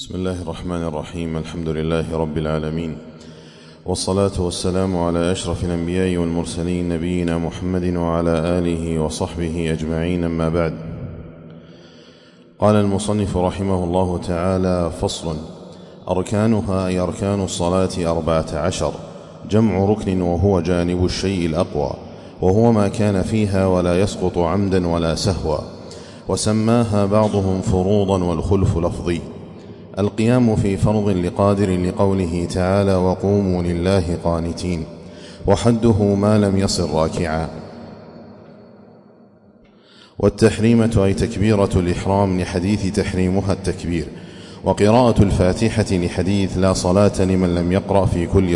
بسم الله الرحمن الرحيم. الحمد لله رب العالمين، والصلاة والسلام على أشرف الأنبياء والمرسلين نبينا محمد وعلى آله وصحبه أجمعين، أما بعد. قال المصنف رحمه الله تعالى: فصل: أركانها أي أركان الصلاة 14، جمع ركن وهو جانب الشيء الأقوى، وهو ما كان فيها ولا يسقط عمدا ولا سهوا، وسماها بعضهم فروضا والخلف لفظي. القيام في فرض لقادر لقوله تعالى: وقوموا لله قانتين، وحده ما لم يصل راكعا. والتحريمة أي تكبيرة الإحرام لحديث تحريمها التكبير، وقراءة الفاتحة لحديث لا صلاة لمن لم يقرأ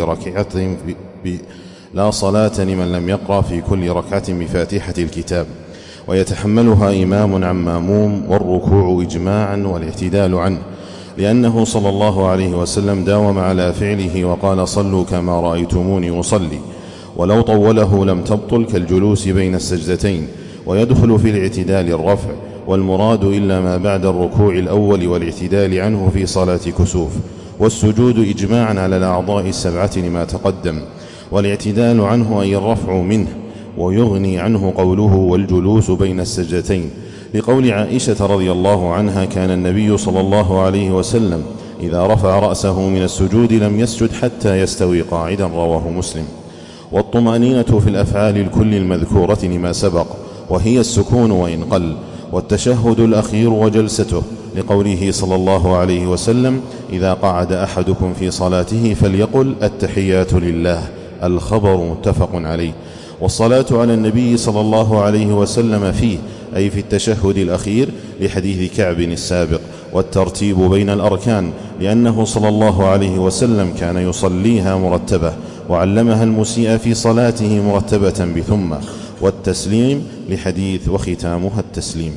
في كل ركعة بفاتحة الكتاب، ويتحملها إمام عن ماموم، والركوع إجماعا والاعتدال عنه، لأنه صلى الله عليه وسلم داوم على فعله وقال: صلوا كما رأيتموني أصلي. ولو طوله لم تبطل، كالجلوس بين السجدتين. ويدخل في الاعتدال الرفع، والمراد إلا ما بعد الركوع الأول والاعتدال عنه في صلاة كسوف. والسجود إجماعا على الأعضاء السبعة لما تقدم. والاعتدال عنه أي الرفع منه، ويغني عنه قوله: والجلوس بين السجدتين، لقول عائشة رضي الله عنها: كان النبي صلى الله عليه وسلم إذا رفع رأسه من السجود لم يسجد حتى يستوي قاعدا، رواه مسلم. والطمأنينة في الأفعال الكل المذكورة لما سبق، وهي السكون وإن قل. والتشهد الأخير وجلسته، لقوله صلى الله عليه وسلم: إذا قعد أحدكم في صلاته فليقل: التحيات لله. الخبر متفق عليه. والصلاة على النبي صلى الله عليه وسلم فيه، أي في التشهد الأخير، لحديث كعب السابق. والترتيب بين الأركان، لأنه صلى الله عليه وسلم كان يصليها مرتبة، وعلمها المسيء في صلاته مرتبة بثم. والتسليم لحديث وختامها التسليم.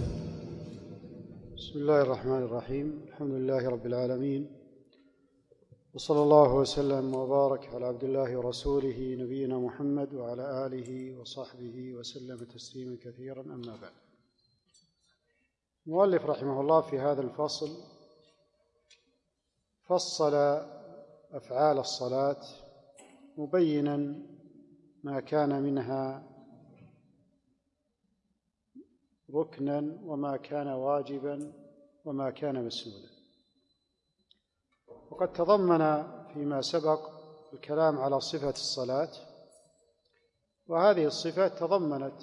بسم الله الرحمن الرحيم. الحمد لله رب العالمين، وصلى الله وسلم وبارك على عبد الله ورسوله نبينا محمد وعلى آله وصحبه وسلم تسليما كثيرا، أما بعد. المؤلف رحمه الله في هذا الفصل فصل أفعال الصلاة، مبينا ما كان منها ركنا، وما كان واجبا، وما كان مسنونا. وقد تضمن فيما سبق الكلام على صفة الصلاة، وهذه الصفة تضمنت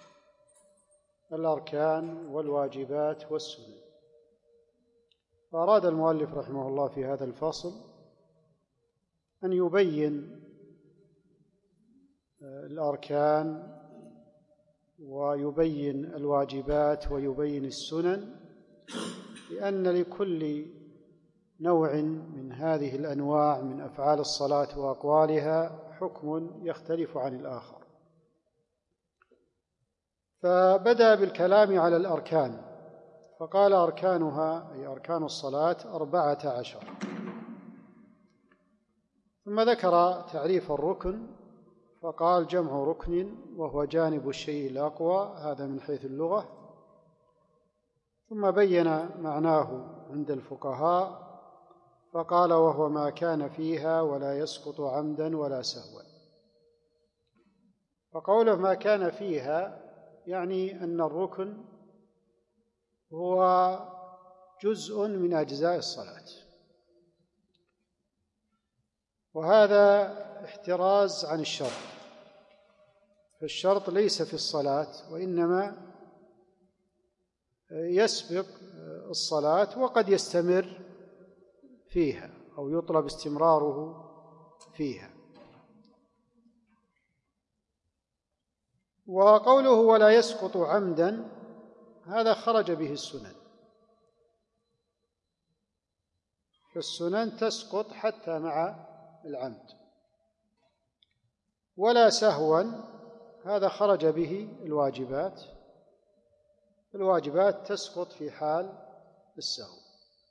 الأركان والواجبات والسنن. فأراد المؤلف رحمه الله في هذا الفصل أن يبين الأركان ويبين الواجبات ويبين السنن، لأن لكل نوع من هذه الأنواع من أفعال الصلاة وأقوالها حكم يختلف عن الآخر. فبدأ بالكلام على الأركان، فقال: أركانها أي أركان الصلاة 14. ثم ذكر تعريف الركن، فقال: جمع ركن وهو جانب الشيء الأقوى، هذا من حيث اللغة. ثم بين معناه عند الفقهاء، فقال: وهو ما كان فيها ولا يسقط عمدا ولا سهوا. فقوله ما كان فيها يعني أن الركن هو جزء من أجزاء الصلاة، وهذا احتراز عن الشرط. فالشرط ليس في الصلاة، وإنما يسبق الصلاة وقد يستمر فيها أو يطلب استمراره فيها. وقوله ولا يسقط عمدا، هذا خرج به السنن، فالسنن تسقط حتى مع العمد. ولا سهوا، هذا خرج به الواجبات، الواجبات تسقط في حال السهو.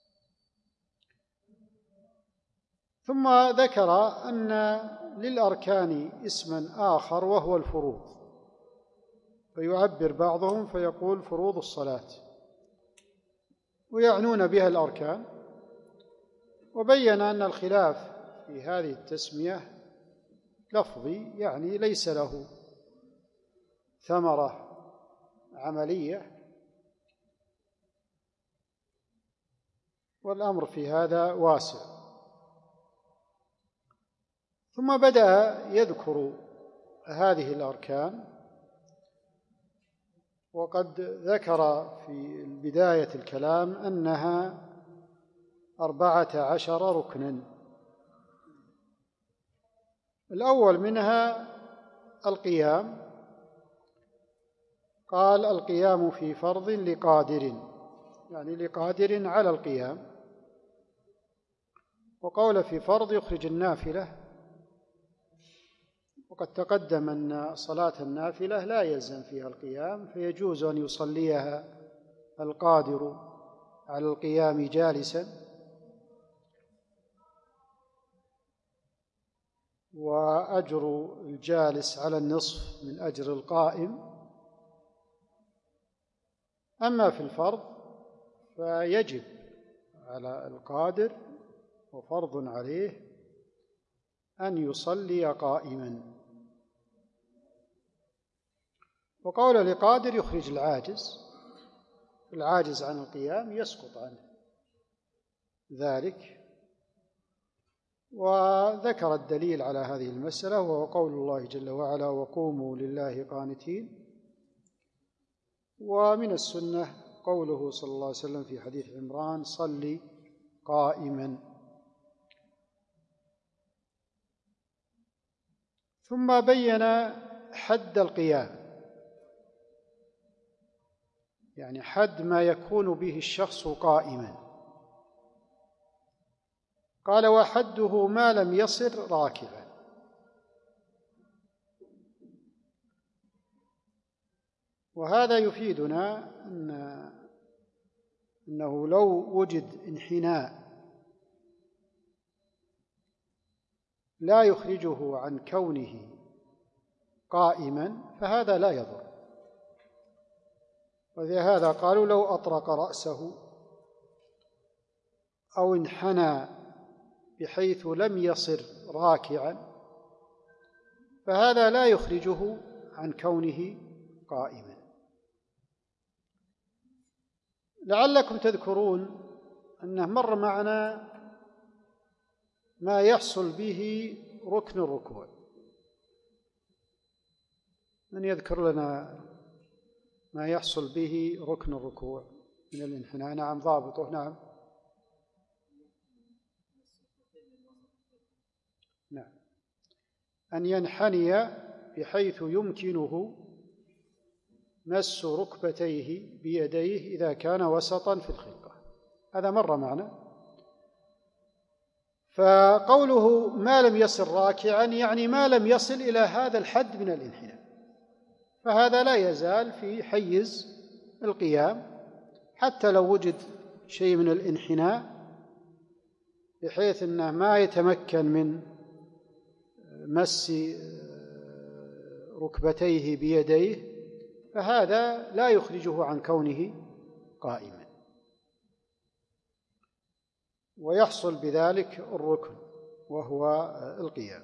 ثم ذكر أن للأركان اسما آخر وهو الفروض، فيعبر بعضهم فيقول فروض الصلاة، ويعنون بها الأركان، وبين أن الخلاف في هذه التسمية لفظي، يعني ليس له ثمرة عملية، والأمر في هذا واسع. ثم بدأ يذكر هذه الأركان، وقد ذكر في بداية الكلام أنها 14 ركنا. الأول منها القيام، قال القيام في فرض لقادر، يعني لقادر على القيام. وقول في فرض يخرج النافلة، وقد تقدم أن صلاة النافلة لا يلزم فيها القيام، فيجوز أن يصليها القادر على القيام جالسا، وأجر الجالس على النصف من أجر القائم. أما في الفرض فيجب على القادر وفرض عليه أن يصلي قائما. وقول لقادر يخرج العاجز عن القيام يسقط عنه ذلك. وذكر الدليل على هذه المسألة، وهو قول الله جل وعلا: وقوموا لله قانتين. ومن السنة قوله صلى الله عليه وسلم في حديث عمران: صلي قائما. ثم بين حد القيام، يعني حد ما يكون به الشخص قائما. قال: وحده ما لم يصر راكعا. وهذا يفيدنا أنه لو وجد انحناء لا يخرجه عن كونه قائما فهذا لا يضر. ولهذا قالوا: لو أطرق رأسه أو انحنى بحيث لم يصر راكعا فهذا لا يخرجه عن كونه قائما. لعلكم تذكرون أنه مر معنا ما يحصل به ركن الركوع. من يذكر لنا ما يحصل به ركن الركوع من الانحناء؟ نعم، ضابطه. نعم. أن ينحني بحيث يمكنه مس ركبتيه بيديه إذا كان وسطا في الخلقة. هذا مر معنا. فقوله ما لم يصل راكعا يعني ما لم يصل إلى هذا الحد من الانحناء، فهذا لا يزال في حيز القيام حتى لو وجد شيء من الانحناء بحيث أنه ما يتمكن من مس ركبتيه بيديه، فهذا لا يخرجه عن كونه قائما، ويحصل بذلك الركن وهو القيام.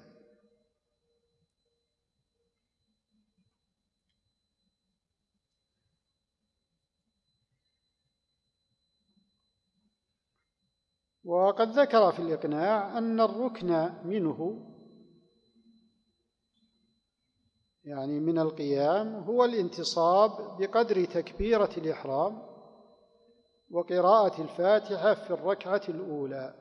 وقد ذكر في الإقناع أن الركن منه، يعني من القيام، هو الانتصاب بقدر تكبيرة الإحرام وقراءة الفاتحة في الركعة الأولى.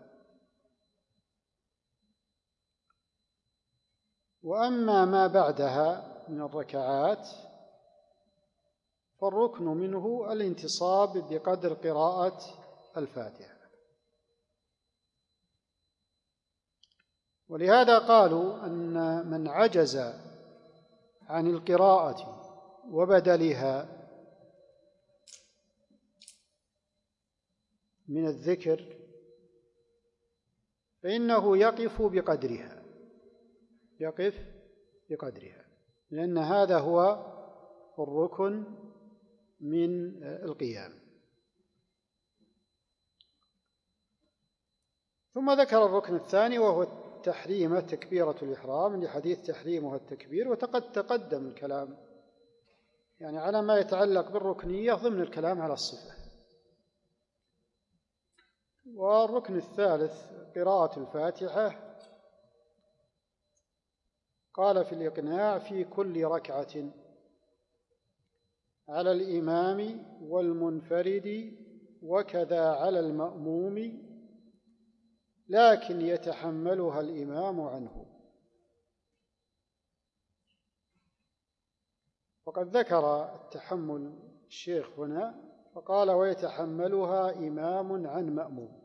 وأما ما بعدها من الركعات فالركن منه الانتصاب بقدر قراءة الفاتحة. ولهذا قالوا أن من عجز عن القراءة وبدلها من الذكر فإنه يقف بقدرها، لأن هذا هو الركن من القيام. ثم ذكر الركن الثاني وهو تحريم تكبيرة الإحرام لحديث تحريمها التكبير، وقد تقدم الكلام يعني على ما يتعلق بالركنية ضمن الكلام على الصفة. والركن الثالث قراءة الفاتحة، قال في الإقناع في كل ركعة على الإمام والمنفرد وكذا على المأموم، لكن يتحملها الإمام عنه. وقد ذكر التحمل الشيخ هنا فقال ويتحملها إمام عن مأموم.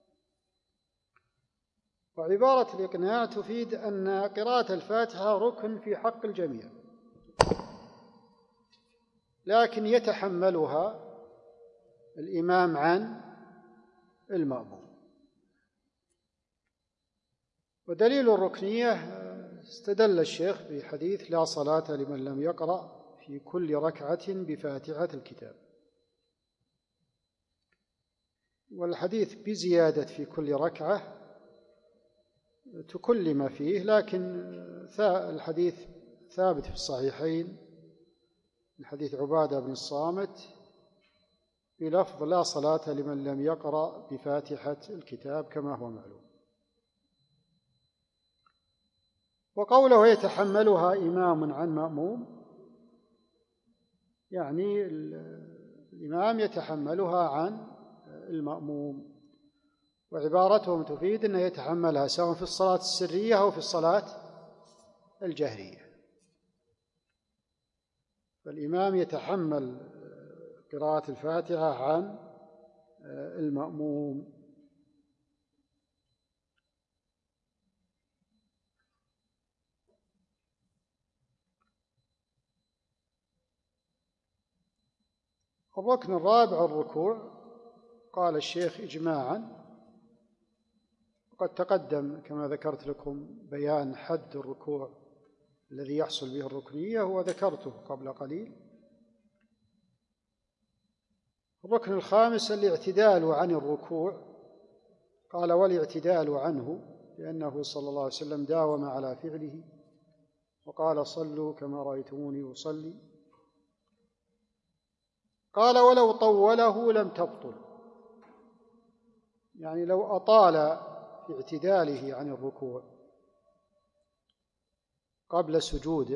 وعبارة الإقناع تفيد أن قراءة الفاتحة ركن في حق الجميع، لكن يتحملها الإمام عن المأموم. ودليل الركنية استدل الشيخ بحديث لا صلاة لمن لم يقرأ في كل ركعة بفاتحة الكتاب، والحديث بزيادة في كل ركعة تكلم فيه، لكن الحديث ثابت في الصحيحين من حديث عبادة بن الصامت بلفظ لا صلاة لمن لم يقرأ بفاتحة الكتاب كما هو معلوم. وقوله يتحملها إمام عن مأموم يعني الإمام يتحملها عن المأموم، وعبارتهم تفيد أنه يتحملها سواء في الصلاة السرية أو في الصلاة الجهرية. فالإمام يتحمل قراءة الفاتحة عن المأموم. الركن الرابع الركوع، قال الشيخ إجماعا، وقد تقدم كما ذكرت لكم بيان حد الركوع الذي يحصل به الركنية وذكرته قبل قليل. الركن الخامس الاعتدال عن الركوع، قال والاعتدال عنه لأنه صلى الله عليه وسلم داوم على فعله وقال صلوا كما رأيتموني أصلي. قال ولو طوله لم تبطل، يعني لو أطال في اعتداله عن الركوع قبل سجوده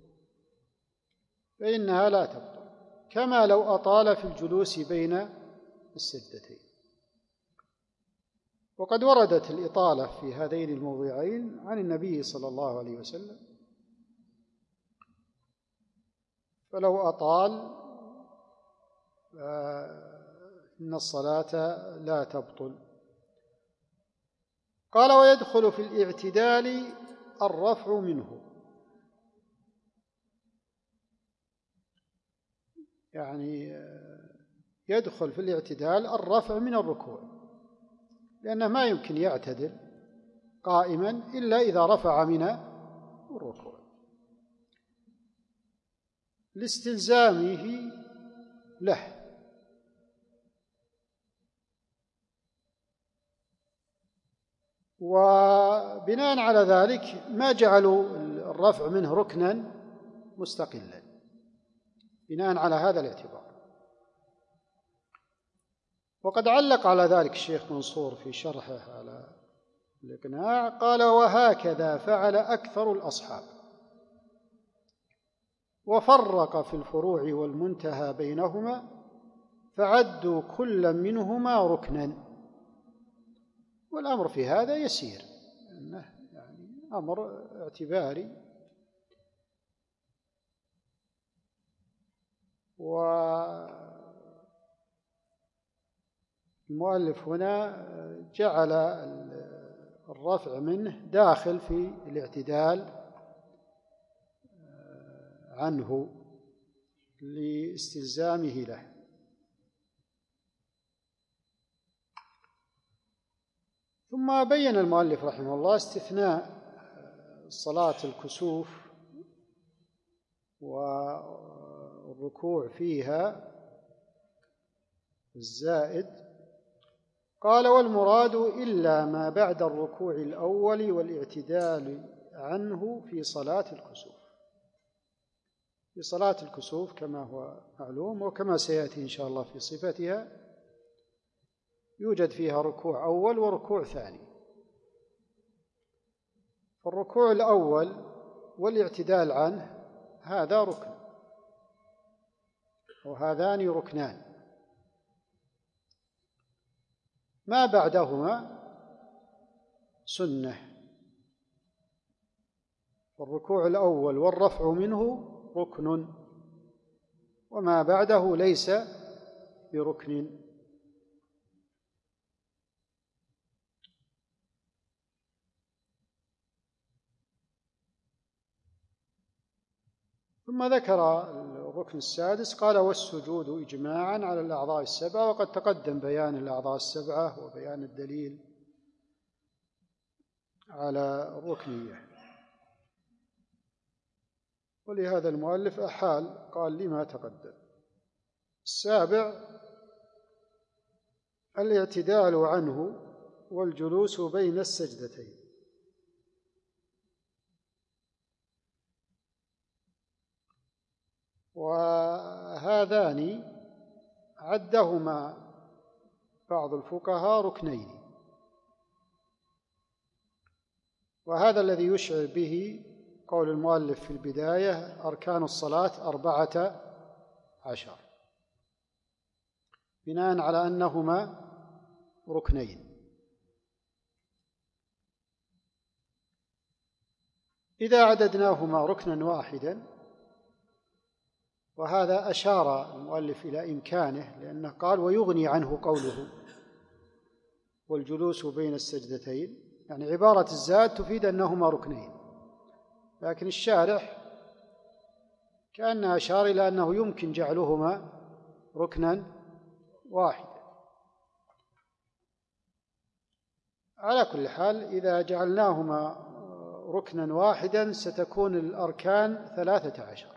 فإنها لا تبطل، كما لو أطال في الجلوس بين السجدتين. وقد وردت الإطالة في هذين الموضعين عن النبي صلى الله عليه وسلم، فلو أطال فإن الصلاة لا تبطل. قال ويدخل في الاعتدال الرفع منه، يعني يدخل في الاعتدال الرفع من الركوع، لأنه ما يمكن يعتدل قائما إلا إذا رفع من الركوع لاستلزامه له. وبناء على ذلك ما جعلوا الرفع منه ركنا مستقلا بناء على هذا الاعتبار. وقد علق على ذلك الشيخ منصور في شرحه على الإقناع، قال وهكذا فعل أكثر الأصحاب، وفرق في الفروع والمنتهى بينهما فعدوا كل منهما ركنا. والأمر في هذا يسير، أنه يعني أمر اعتباري. والمؤلف هنا جعل الرفع منه داخل في الاعتدال عنه لاستلزامه له. ثم بين المؤلف رحمه الله استثناء صلاة الكسوف والركوع فيها الزائد، قال: والمراد إلا ما بعد الركوع الأول والاعتدال عنه في صلاة الكسوف. في صلاة الكسوف كما هو معلوم وكما سيأتي إن شاء الله في صفتها، يوجد فيها ركوع أول وركوع ثاني. فالركوع الأول والاعتدال عنه هذا ركن، وهذان ركنان. ما بعدهما سنة. الركوع الأول والرفع منه ركن، وما بعده ليس بركن. ثم ذكر الركن السادس قال: والسجود إجماعا على الأعضاء السبعة. وقد تقدم بيان الأعضاء السبعة وبيان الدليل على الركنية، ولهذا المؤلف أحال قال لما تقدم. السابع الاعتدال عنه والجلوس بين السجدتين. وهذان عدهما بعض الفقهاء ركنين، وهذا الذي يشعر به قول المؤلف في البداية: أركان الصلاة 14، بناء على أنهما ركنين. إذا عددناهما ركنا واحدا، وهذا أشار المؤلف إلى إمكانه، لأنه قال: ويغني عنه قوله والجلوس بين السجدتين، يعني عبارة الزاد تفيد أنهما ركنين، لكن الشارح كأنه أشار إلى أنه يمكن جعلهما ركنا واحدا. على كل حال، إذا جعلناهما ركنا واحدا ستكون الأركان 13،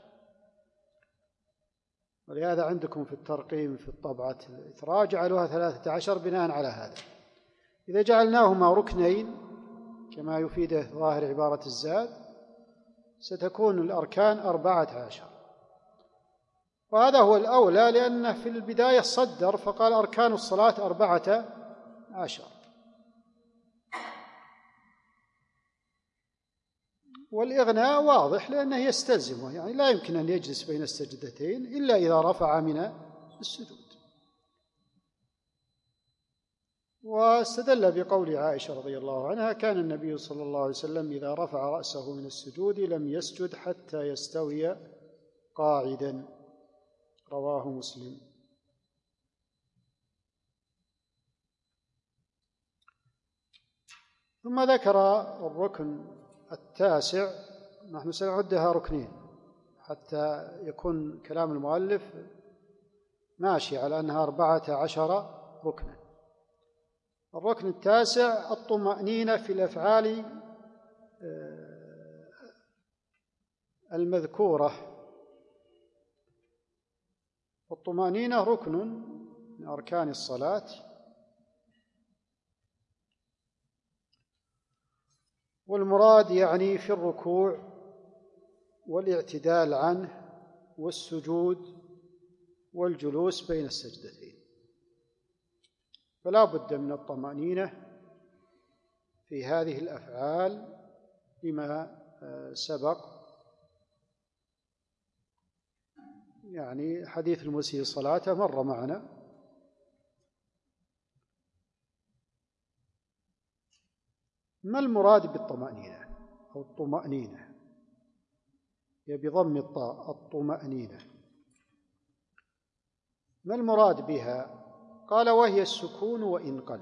ولهذا عندكم في الترقيم في الطبعة الإثراء جعلوها 13 بناء على هذا. إذا جعلناهما ركنين كما يفيده ظاهر عبارة الزاد ستكون الأركان 14، وهذا هو الأولى، لأنه في البداية صدر فقال: أركان الصلاة 14. والإغناء واضح لأنه يستلزمه، يعني لا يمكن أن يجلس بين السجدتين إلا إذا رفع من السجود. واستدل بقول عائشة رضي الله عنها: كان النبي صلى الله عليه وسلم إذا رفع رأسه من السجود لم يسجد حتى يستوي قاعدا. رواه مسلم. ثم ذكر الركن التاسع. نحن سنعدها ركنين حتى يكون كلام المؤلف ماشي على أنها 14 ركنا. الركن التاسع الطمأنينة في الأفعال المذكورة. الطمأنينة ركن من أركان الصلاة، والمراد يعني في الركوع والاعتدال عنه والسجود والجلوس بين السجدتين. فلا بد من الطمأنينة في هذه الأفعال لما سبق، يعني حديث المسيء صلاته مر معنا. ما المراد بالطمأنينة أو الطمأنينة؟ هي بضم الطاء، الطمأنينة. ما المراد بها؟ قال: وهي السكون وإن قل.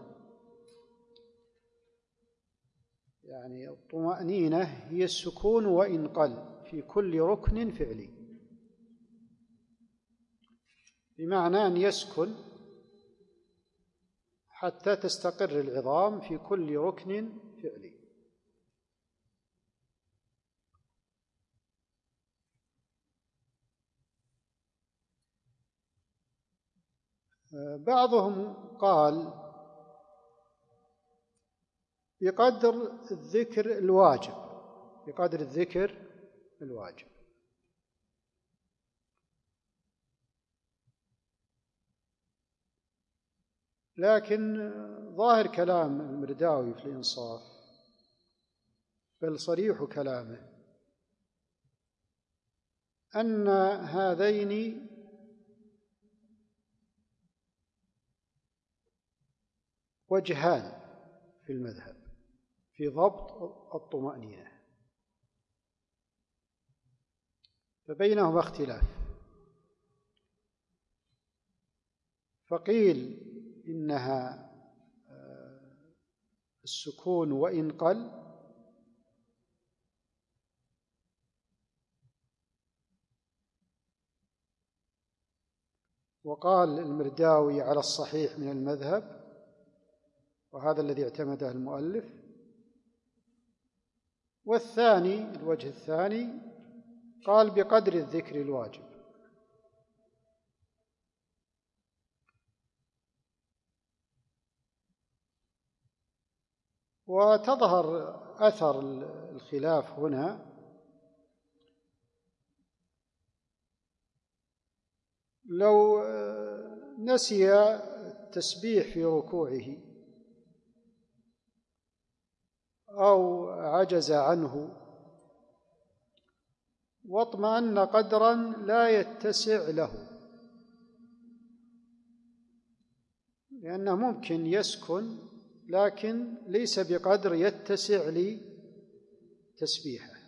يعني الطمأنينة هي السكون وإن قل في كل ركن فعلي، بمعنى أن يسكن حتى تستقر العظام في كل ركن فعلي. بعضهم قال بقدر الذكر الواجب، بقدر الذكر الواجب. لكن ظاهر كلام المرداوي في الإنصاف، بل صريح كلامه، أن هذين وجهان في المذهب في ضبط الطمأنينة، فبينهما اختلاف. فقيل إنها السكون وإن قل، وقال المرداوي على الصحيح من المذهب، وهذا الذي اعتمده المؤلف. والثاني، الوجه الثاني، قال بقدر الذكر الواجب. وتظهر أثر الخلاف هنا لو نسي التسبيح في ركوعه أو عجز عنه واطمأن قدرا لا يتسع له، لأنه ممكن يسكن لكن ليس بقدر يتسع لتسبيحه،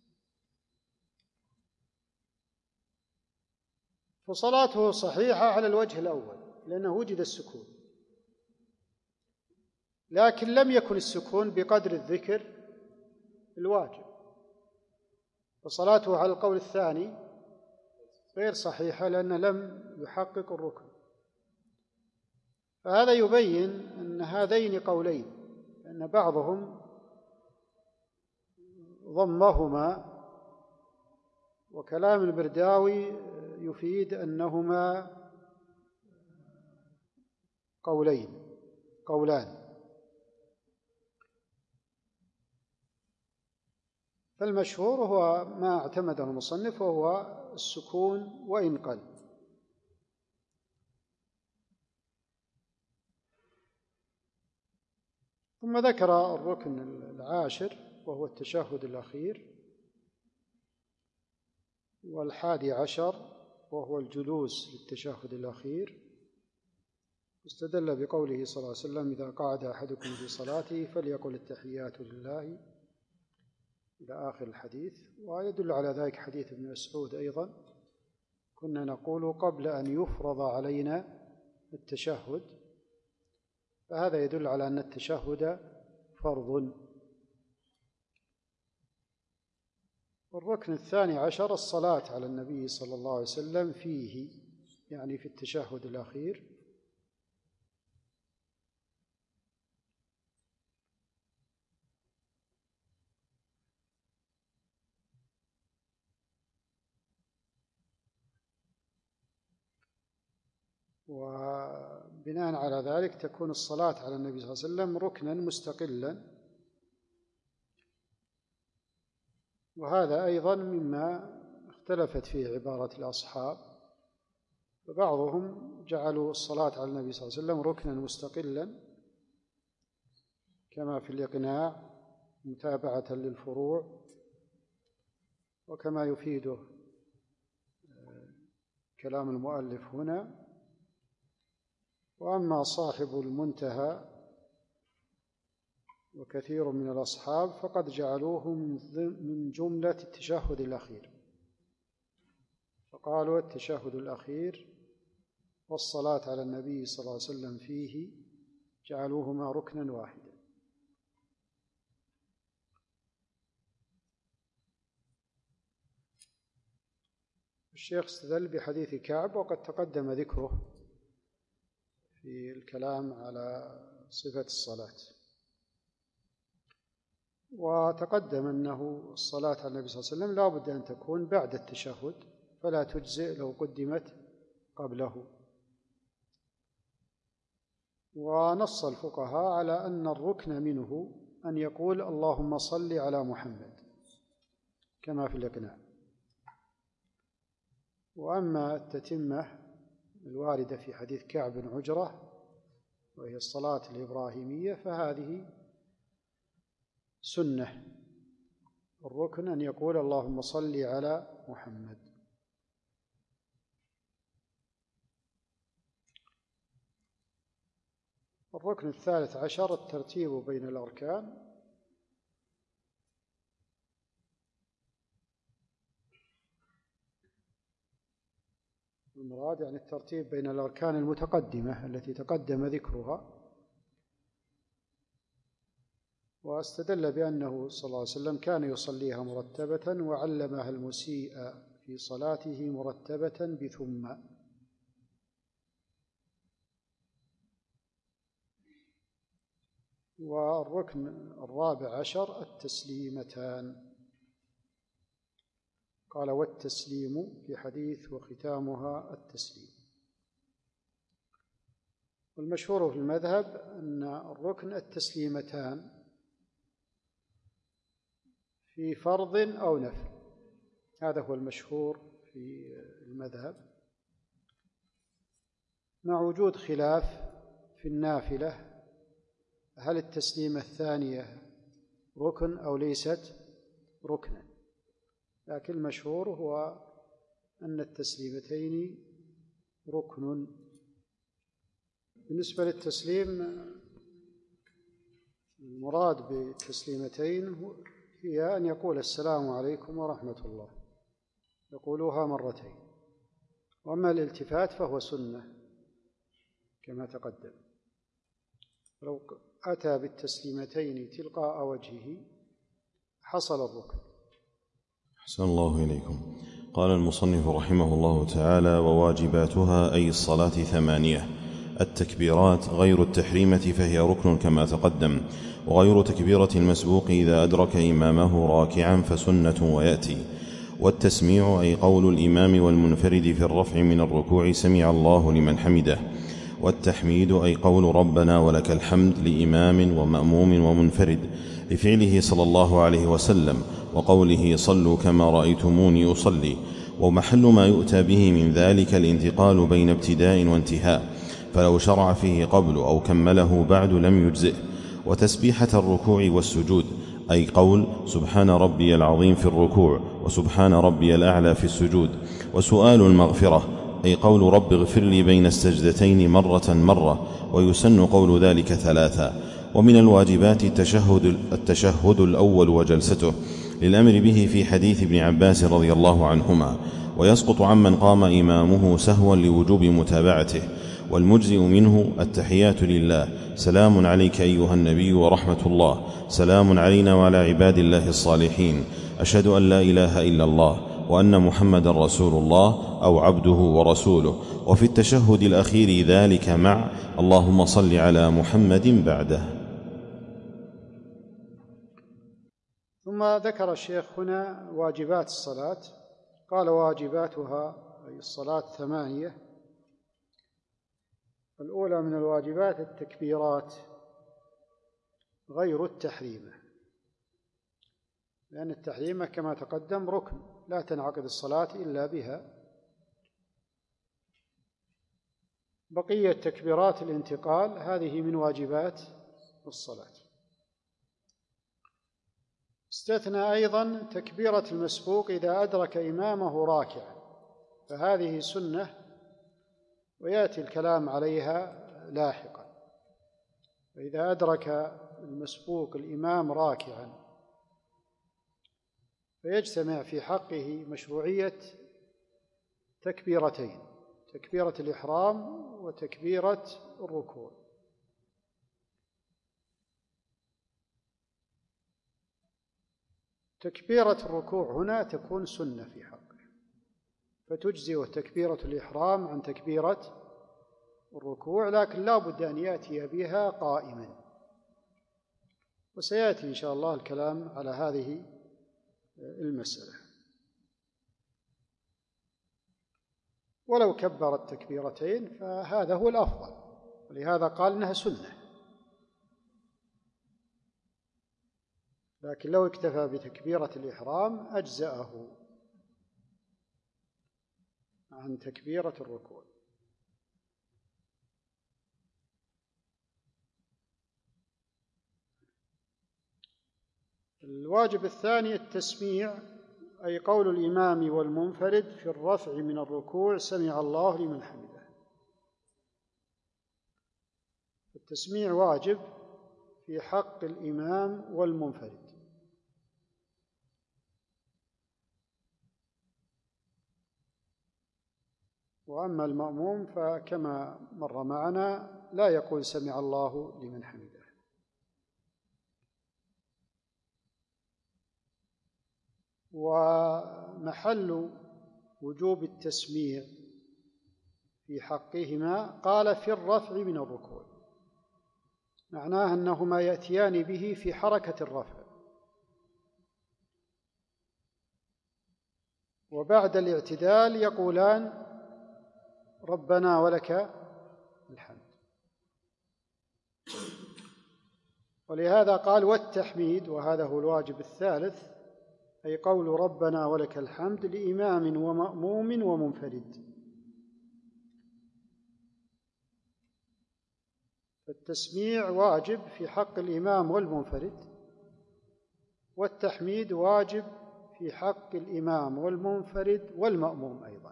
فصلاته صحيحة على الوجه الأول لأنه وجد السكون، لكن لم يكن السكون بقدر الذكر الواجب، فصلاته على القول الثاني غير صحيحة لأنه لم يحقق الركن. فهذا يبين أن هذين قولين، أن بعضهم ضمهما، وكلام المرداوي يفيد أنهما قولان. فالمشهور هو ما اعتمده المصنف، وهو السكون وإن قل. ثم ذكر الركن العاشر وهو التشهد الأخير، والحادي عشر وهو الجلوس للتشهد الأخير، استدل بقوله صلى الله عليه وسلم: إذا قعد أحدكم في صلاته فليقل التحيات لله، إلى آخر الحديث. ويدل على ذلك حديث ابن مسعود أيضا: كنا نقول قبل أن يفرض علينا التشهد، فهذا يدل على أن التشهد فرض. الركن الثاني عشر الصلاة على النبي صلى الله عليه وسلم فيه، يعني في التشهد الأخير. وبناء على ذلك تكون الصلاة على النبي صلى الله عليه وسلم ركنا مستقلا، وهذا أيضا مما اختلفت فيه عبارة الأصحاب، فبعضهم جعلوا الصلاة على النبي صلى الله عليه وسلم ركنا مستقلا كما في الإقناع متابعة للفروع، وكما يفيده كلام المؤلف هنا. وأما صاحب المنتهى وكثير من الأصحاب فقد جعلوه من جملة التشهد الأخير، فقالوا التشهد الأخير والصلاة على النبي صلى الله عليه وسلم فيه جعلوهما ركنا واحدا. الشيخ استدل بحديث كعب، وقد تقدم ذكره في الكلام على صفة الصلاة، وتقدم أنه الصلاة على النبي صلى الله عليه وسلم لا بد أن تكون بعد التشهد، فلا تجزئ لو قدمت قبله. ونص الفقهاء على أن الركن منه أن يقول اللهم صل على محمد كما في الإقناع. وأما التتمة الواردة في حديث كعب بن عجرة وهي الصلاة الإبراهيمية فهذه سنة. الركن أن يقول اللهم صل على محمد. الركن 13 الترتيب بين الأركان. المراد يعني الترتيب بين الأركان المتقدمة التي تقدم ذكرها. واستدل بأنه صلى الله عليه وسلم كان يصليها مرتبة وعلمها المسيء في صلاته مرتبة بثم. والركن 14 التسليمتان. قال والتسليم في حديث وختامها التسليم. والمشهور في المذهب أن الركن التسليمتان في فرض أو نفل، هذا هو المشهور في المذهب، مع وجود خلاف في النافلة هل التسليمة الثانية ركن أو ليست ركنا، لكن المشهور هو أن التسليمتين ركن. بالنسبة للتسليم المراد بالتسليمتين هي أن يقول السلام عليكم ورحمة الله، يقولها مرتين. وأما الالتفات فهو سنة كما تقدم. لو أتى بالتسليمتين تلقاء وجهه حصل الركن. أحسن الله إليكم. قال المصنف رحمه الله تعالى: وواجباتها أي الصلاة 8: التكبيرات غير التحريمة فهي ركن كما تقدم، وغير تكبيرة المسبوق إذا أدرك إمامه راكعا فسنة ويأتي. والتسميع أي قول الإمام والمنفرد في الرفع من الركوع سمع الله لمن حمده. والتحميد أي قول ربنا ولك الحمد لإمام ومأموم ومنفرد لفعله صلى الله عليه وسلم وقوله صلوا كما رأيتموني أصلي. ومحل ما يؤتى به من ذلك الانتقال بين ابتداء وانتهاء، فلو شرع فيه قبل أو كمله بعد لم يجزئ. وتسبيحة الركوع والسجود أي قول سبحان ربي العظيم في الركوع وسبحان ربي الأعلى في السجود. وسؤال المغفرة أي قول رب اغفر لي بين السجدتين مرة، ويسن قول ذلك 3. ومن الواجبات التشهد الأول وجلسته للأمر به في حديث ابن عباس رضي الله عنهما، ويسقط عمن قام إمامه سهوا لوجوب متابعته. والمجزئ منه التحيات لله، سلام عليك أيها النبي ورحمة الله، سلام علينا وعلى عباد الله الصالحين، أشهد أن لا إله إلا الله وأن محمد رسول الله أو عبده ورسوله. وفي التشهد الأخير ذلك مع اللهم صل على محمد بعده. ثم ذكر الشيخ هنا واجبات الصلاة. قال واجباتها أي الصلاة 8. الأولى من الواجبات التكبيرات غير التحريمة، لأن التحريمة كما تقدم ركن لا تنعقد الصلاة إلا بها. بقية تكبيرات الانتقال هذه من واجبات الصلاة. استثنى أيضا تكبيرة المسبوق إذا أدرك إمامه راكعا، فهذه سنة ويأتي الكلام عليها لاحقا. فإذا أدرك المسبوق الإمام راكعا فيجتمع في حقه مشروعية تكبيرتين: تكبيرة الإحرام وتكبيرة الركوع. تكبيرة الركوع هنا تكون سنة في حقه، فتجزئ تكبيرة الإحرام عن تكبيرة الركوع، لكن لا بد أن يأتي بها قائما، وسيأتي إن شاء الله الكلام على هذه المسألة. ولو كبر التكبيرتين فهذا هو الأفضل، ولهذا قال إنها سنة. لكن لو اكتفى بتكبيرة الإحرام أجزأه عن تكبيرة الركوع. الواجب الثاني التسميع، أي قول الإمام والمنفرد في الرفع من الركوع سمع الله لمن حمده. التسميع واجب في حق الإمام والمنفرد، وأما المأموم فكما مر معنا لا يقول سمع الله لمن حمده. ومحل وجوب التسميع في حقهما قال في الرفع من الركوع، معناه أنهما يأتيان به في حركة الرفع، وبعد الاعتدال يقولان ربنا ولك الحمد. ولهذا قال والتحميد، وهذا هو الواجب الثالث، أي قول ربنا ولك الحمد لإمام ومأموم ومنفرد. التسميع واجب في حق الإمام والمنفرد، والتحميد واجب في حق الإمام والمنفرد والمأموم أيضا.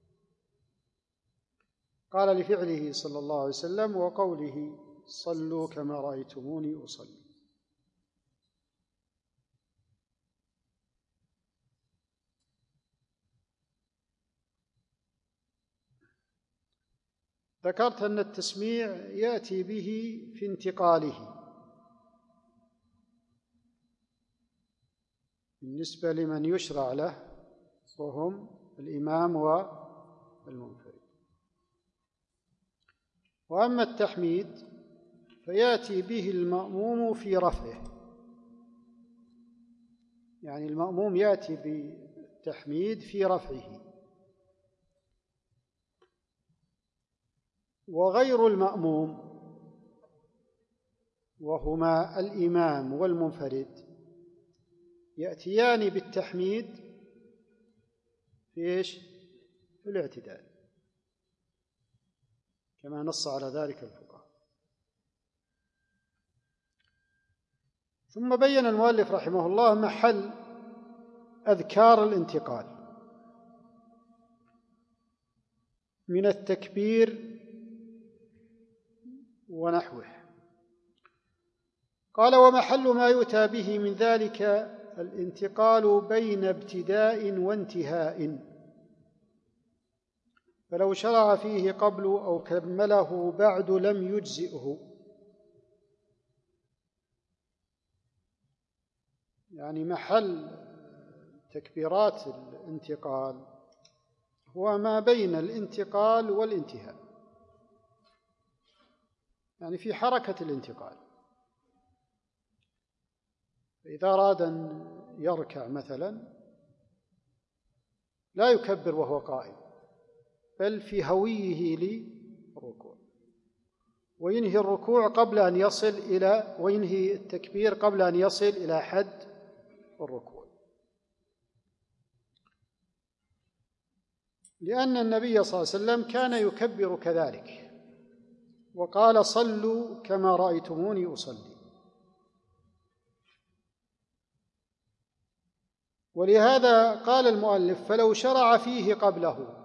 قال لفعله صلى الله عليه وسلم وقوله صلوا كما رأيتموني أصلي. ذكرت أن التسميع يأتي به في انتقاله بالنسبة لمن يشرع له وهم الإمام والمنفرد. وأما التحميد فيأتي به المأموم في رفعه، يعني المأموم يأتي بالتحميد في رفعه، وغير المأموم وهما الإمام والمنفرد يأتيان بالتحميد في في الاعتدال، كما نص على ذلك الفقهاء. ثم بين المؤلف رحمه الله محل أذكار الانتقال من التكبير ونحوه. قال ومحل ما يؤتى به من ذلك الانتقال بين ابتداء وانتهاء، فلو شرع فيه قبل أو كمله بعد لم يجزئه. يعني محل تكبيرات الانتقال هو ما بين الانتقال والانتهاء، يعني في حركة الانتقال. فإذا أراد أن يركع مثلا لا يكبر وهو قائم، بل في هويه للركوع، وينهي الركوع قبل أن يصل إلى وينهي التكبير قبل أن يصل إلى حد الركوع، لأن النبي صلى الله عليه وسلم كان يكبر كذلك، وقال صلوا كما رأيتموني أصلي. ولهذا قال المؤلف فلو شرع فيه قبله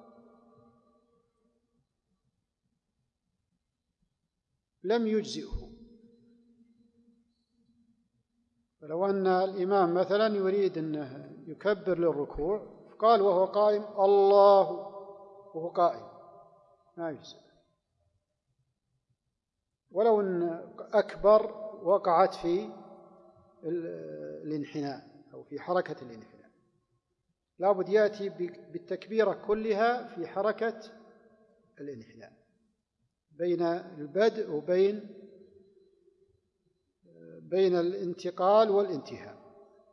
لم يجزئه. فلو أن الإمام مثلا يريد أنه يكبر للركوع قال وهو قائم الله وهو قائم ما يجزئ، ولو أن أكبر وقعت في الانحناء أو في حركة الانحناء، لابد يأتي بالتكبيرة كلها في حركة الانحناء بين البدء وبين الانتقال والانتهاء.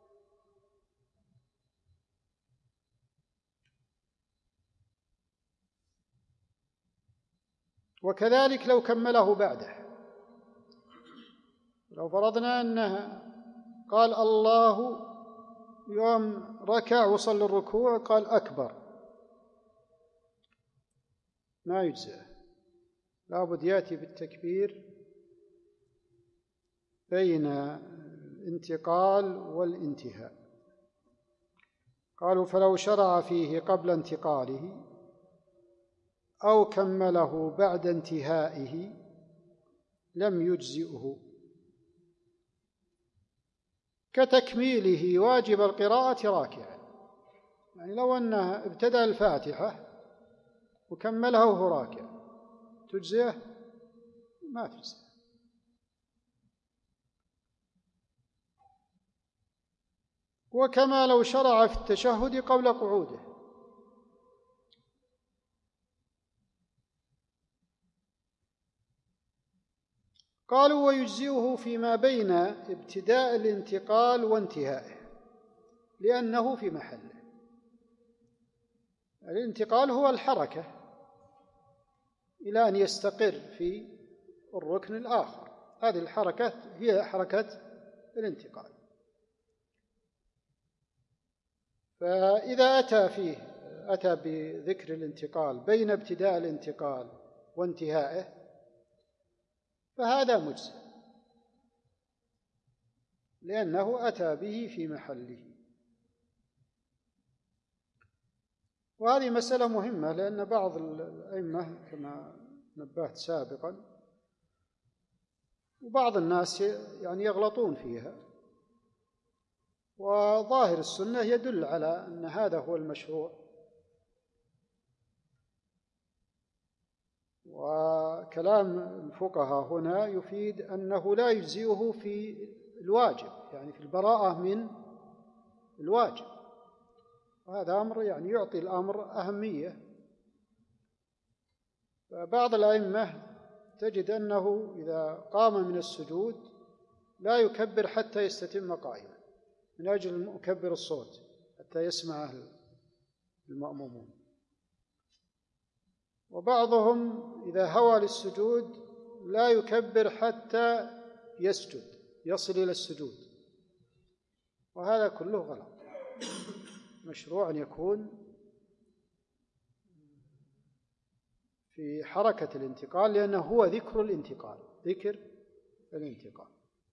وكذلك لو كمله بعده، لو فرضنا أنه قال الله، يوم ركع وصل للركوع قال أكبر، ما يجزئ، لابد يأتي بالتكبير بين الانتقال والانتهاء. قالوا فلو شرع فيه قبل انتقاله أو كمله بعد انتهائه لم يجزئه، كتكميله واجب القراءة راكعا. يعني لو أنه ابتدأ الفاتحة وكملها وهو راكع تجزئه؟ ما تجزئه. وكما لو شرع في التشهد قبل قعوده. قالوا ويجزئه فيما بين ابتداء الانتقال وانتهائه لأنه في محله. الانتقال هو الحركة إلى أن يستقر في الركن الآخر، هذه الحركة هي حركة الانتقال. فإذا أتى بذكر الانتقال بين ابتداء الانتقال وانتهائه فهذا مجزئ، لأنه أتى به في محله. وهذه مسألة مهمة، لأن بعض الأئمة كما نبهت سابقا وبعض الناس يعني يغلطون فيها، وظاهر السنة يدل على أن هذا هو المشروع. وكلام الفقهاء هنا يفيد أنه لا يجزئه في الواجب، يعني في البراءة من الواجب، وهذا أمر يعني يعطي الأمر أهمية. فبعض الأئمة تجد أنه إذا قام من السجود لا يكبر حتى يستتم قائما من أجل مكبر الصوت حتى يسمعه المأمومون. وبعضهم إذا هوى للسجود لا يكبر حتى يسجد، يصل إلى السجود، وهذا كله غلط. مشروع أن يكون في حركة الانتقال، لأنه هو ذكر الانتقال، ذكر الانتقال.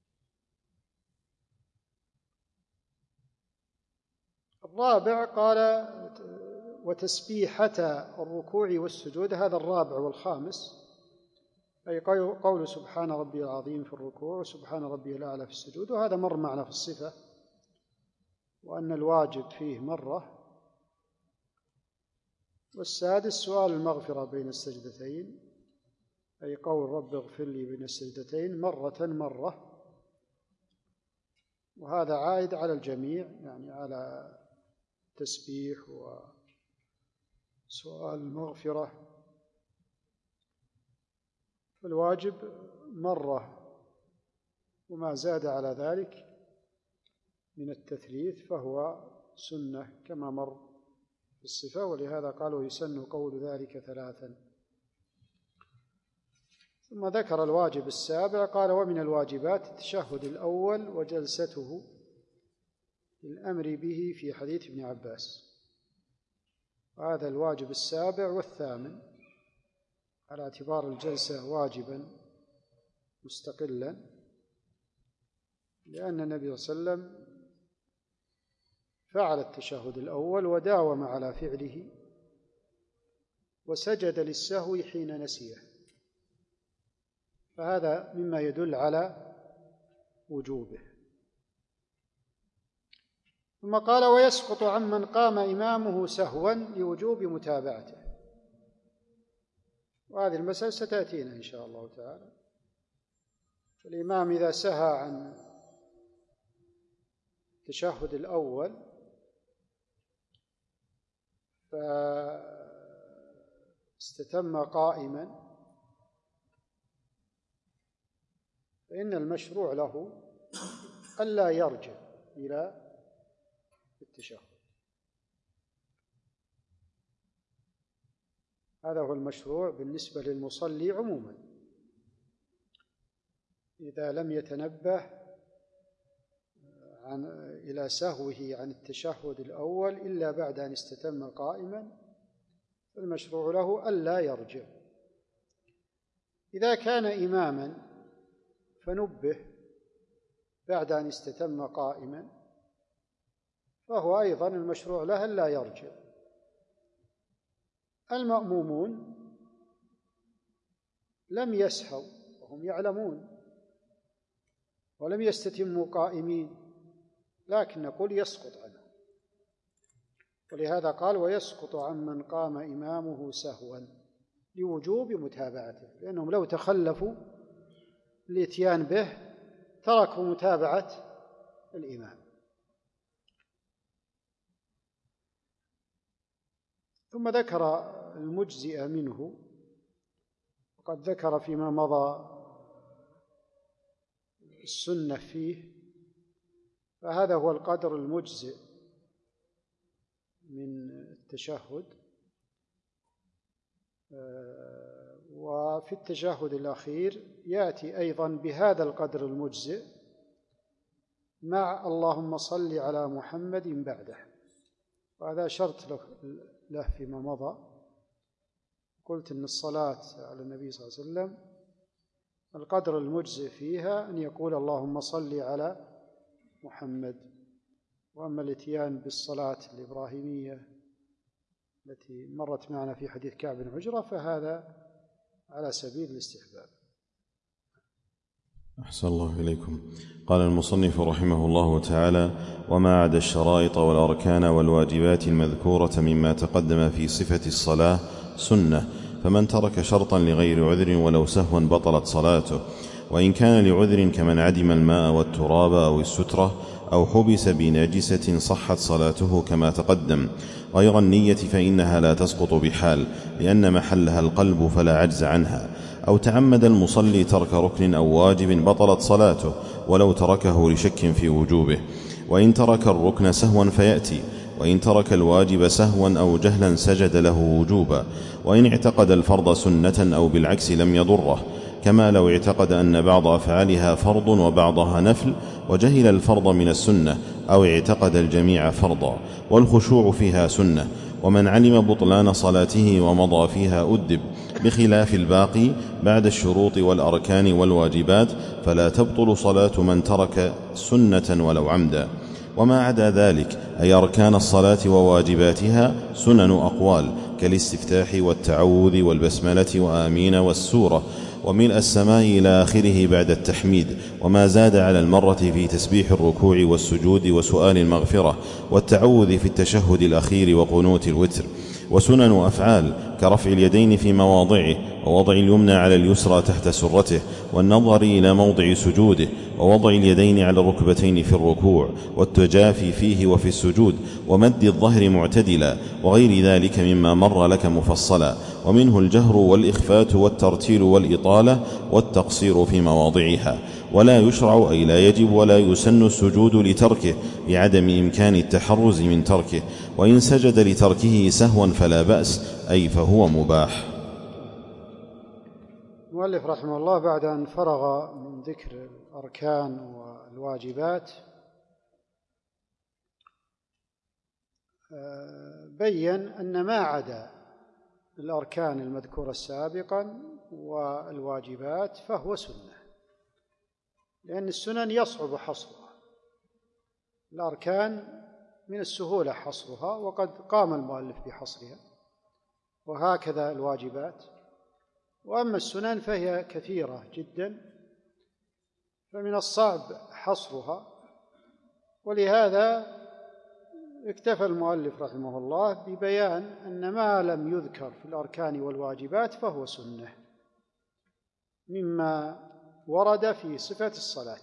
الرابع قال وتسبيحة الركوع والسجود، هذا الرابع والخامس، أي قول سبحان ربي العظيم في الركوع وسبحان ربي الأعلى في السجود، وهذا مر معنا في الصفة، وأن الواجب فيه مرة. والسادس سؤال المغفرة بين السجدتين، أي قول رب اغفر لي بين السجدتين مرة، وهذا عائد على الجميع، يعني على التسبيح وسؤال المغفرة. فالواجب مرة، وما زاد على ذلك من التثليث فهو سنة كما مر في الصفة، ولهذا قالوا يسن قول ذلك 3. ثم ذكر الواجب السابع، قال ومن الواجبات التشهد الأول وجلسته للأمر به في حديث ابن عباس. وهذا الواجب السابع والثامن على اعتبار الجلسة واجبا مستقلا، لأن النبي صلى الله عليه وسلم فعل التشهد الأول وداوم على فعله، وسجد للسهو حين نسيه، فهذا مما يدل على وجوبه. ثم قال ويسقط عمن قام إمامه سهوا لوجوب متابعته. وهذه المسألة ستأتينا إن شاء الله تعالى. الإمام إذا سهى عن التشهد الأول فاستتم قائما، فإن المشروع له ألا يرجع إلى التشهد. هذا هو المشروع بالنسبة للمصلي عموما، إذا لم يتنبه إلى سهوه عن التشهد الأول إلا بعد أن استتم قائما، المشروع له ألا يرجع. إذا كان إماما فنبه بعد أن استتم قائما، فهو أيضا المشروع له ألا يرجع. المأمومون لم يسهوا وهم يعلمون ولم يستتموا قائمين، لكن نقول يسقط عنه، ولهذا قال ويسقط عمن قام إمامه سهوا لوجوب متابعته، لأنهم لو تخلفوا الاتيان به تركوا متابعة الإمام. ثم ذكر المجزئ منه، وقد ذكر فيما مضى السنة فيه، فهذا هو القدر المجزئ من التشهد. وفي التشهد الأخير يأتي أيضا بهذا القدر المجزئ مع اللهم صل على محمد بعده، وهذا شرط له فيما مضى. قلت إن الصلاة على النبي صلى الله عليه وسلم القدر المجزئ فيها أن يقول اللهم صل على محمد. وأما الاتيان بالصلاة الإبراهيمية التي مرت معنا في حديث كعب بن عجرة فهذا على سبيل الاستحباب. أحسن الله إليكم. قال المصنف رحمه الله تعالى: وما عدا الشرائط والأركان والواجبات المذكورة مما تقدم في صفة الصلاة سنة، فمن ترك شرطا لغير عذر ولو سهوا بطلت صلاته، وإن كان لعذر كمن عدم الماء والتراب أو السترة أو حبس بنجسة صحت صلاته كما تقدم. غير النية فإنها لا تسقط بحال، لأن محلها القلب فلا عجز عنها. أو تعمد المصلي ترك ركن أو واجب بطلت صلاته ولو تركه لشك في وجوبه، وإن ترك الركن سهوا فيأتي، وإن ترك الواجب سهوا أو جهلا سجد له وجوبا، وإن اعتقد الفرض سنة أو بالعكس لم يضره، كما لو اعتقد أن بعض أفعالها فرض وبعضها نفل وجهل الفرض من السنة، أو اعتقد الجميع فرضا، والخشوع فيها سنة. ومن علم بطلان صلاته ومضى فيها أدب، بخلاف الباقي بعد الشروط والأركان والواجبات، فلا تبطل صلاة من ترك سنة ولو عمدا. وما عدا ذلك أي أركان الصلاة وواجباتها سنن أقوال، كالاستفتاح والتعوذ والبسملة وآمين والسورة وملء السماء إلى آخره بعد التحميد، وما زاد على المرة في تسبيح الركوع والسجود وسؤال المغفرة والتعوذ في التشهد الأخير وقنوت الوتر. وسنن أفعال كرفع اليدين في مواضعه، ووضع اليمنى على اليسرى تحت سرته، والنظر إلى موضع سجوده، ووضع اليدين على الركبتين في الركوع، والتجافي فيه وفي السجود، ومد الظهر معتدلا، وغير ذلك مما مر لك مفصلا. ومنه الجهر والإخفات والترتيل والإطالة والتقصير في مواضعها. ولا يشرع أي لا يجب ولا يسن السجود لتركه لعدم إمكان التحرز من تركه، وإن سجد لتركه سهوا فلا بأس، أي فهو مباح. المؤلف رحمه الله بعد أن فرغ من ذكر الأركان والواجبات بين أن ما عدا الأركان المذكورة سابقا والواجبات فهو سنة، لأن السنن يصعب حصرها. الأركان من السهولة حصرها، وقد قام المؤلف بحصرها، وهكذا الواجبات. وأما السنن فهي كثيرة جدا، فمن الصعب حصرها، ولهذا اكتفى المؤلف رحمه الله ببيان أن ما لم يذكر في الأركان والواجبات فهو سنة مما ورد في صفة الصلاة.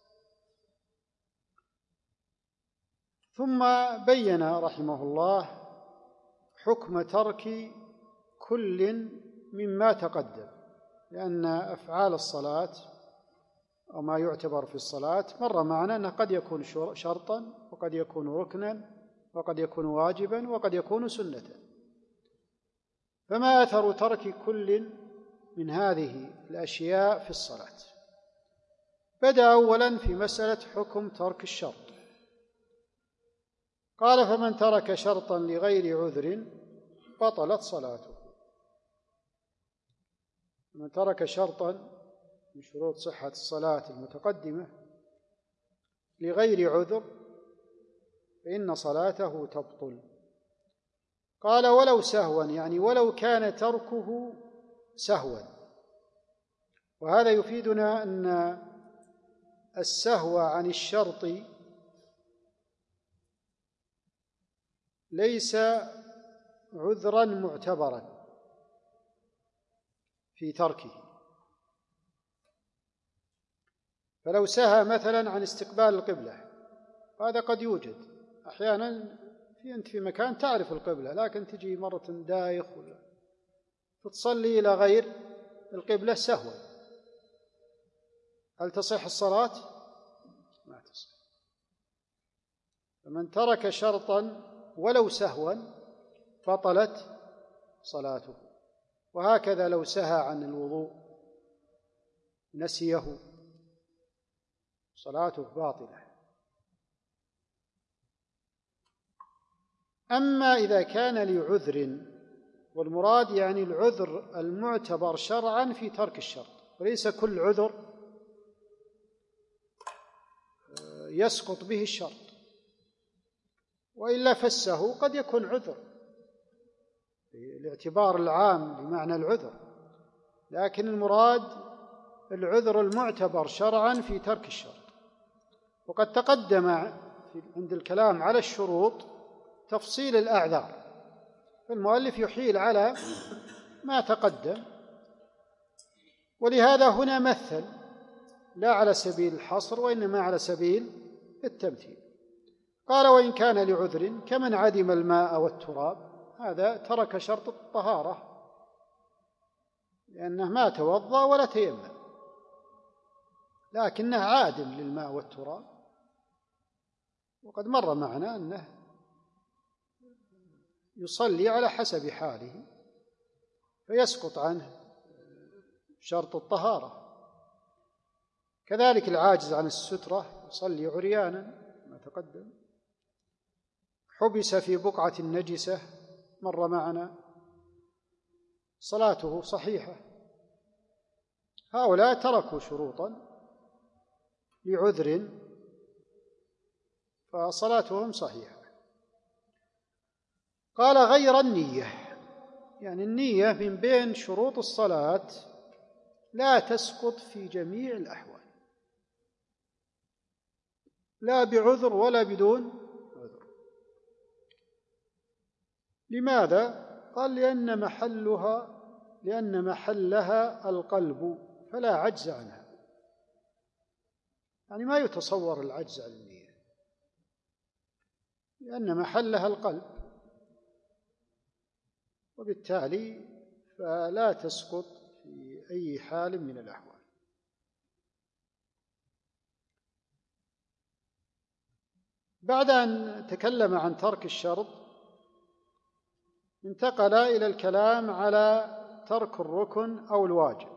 ثم بين رحمه الله حكم ترك كل مما تقدم، لأن أفعال الصلاة أو ما يعتبر في الصلاة مر معنا أنه قد يكون شرطا، وقد يكون ركنا، وقد يكون واجبا، وقد يكون سنة. فما أثر ترك كل من هذه الأشياء في الصلاة؟ بدأ أولا في مسألة حكم ترك الشرط، قال: فمن ترك شرطا لغير عذر بطلت صلاته. من ترك شرطا من شروط صحة الصلاة المتقدمة لغير عذر فإن صلاته تبطل. قال: ولو سهوا، يعني ولو كان تركه سهوا. وهذا يفيدنا أن السهو عن الشرط ليس عذرا معتبرا في تركه. فلو سهى مثلا عن استقبال القبلة، هذا قد يوجد أحيانا، أنت في مكان تعرف القبلة لكن تجي مرة دايخ فتصلي إلى غير القبلة سهوا، هل تصح الصلاة؟ ما تصح. فمن ترك شرطا ولو سهوا بطلت صلاته. وهكذا لو سهى عن الوضوء نسيه صلاته باطلة. أما إذا كان لعذر، والمراد يعني العذر المعتبر شرعا في ترك الشرط، وليس كل عذر يسقط به الشرط، وإلا فالسهو قد يكون عذر بالاعتبار العام بمعنى العذر، لكن المراد العذر المعتبر شرعا في ترك الشرط. وقد تقدم عند الكلام على الشروط تفصيل الأعذار، فالمؤلف يحيل على ما تقدم، ولهذا هنا مثل لا على سبيل الحصر وإنما على سبيل التمثيل. قال: وإن كان لعذر كمن عدم الماء والتراب، هذا ترك شرط الطهارة لأنه ما توضأ ولا تيمم، لكنه عادم للماء والتراب. وقد مر معنا أنه يصلي على حسب حاله فيسقط عنه شرط الطهارة. كذلك العاجز عن السترة يصلي عريانا ما تقدم، حبس في بقعة نجسة مر معنا، صلاته صحيحة. هؤلاء تركوا شروطا لعذر فصلاتهم صحيحة. قال: غير النية، يعني النية من بين شروط الصلاة لا تسقط في جميع الأحوال، لا بعذر ولا بدون عذر. لماذا؟ قال: لأن محلها القلب فلا عجز عنها، يعني ما يتصور العجز عن النية لأن محلها القلب، وبالتالي فلا تسقط في أي حال من الأحوال. بعد أن تكلم عن ترك الشرط انتقل إلى الكلام على ترك الركن أو الواجب.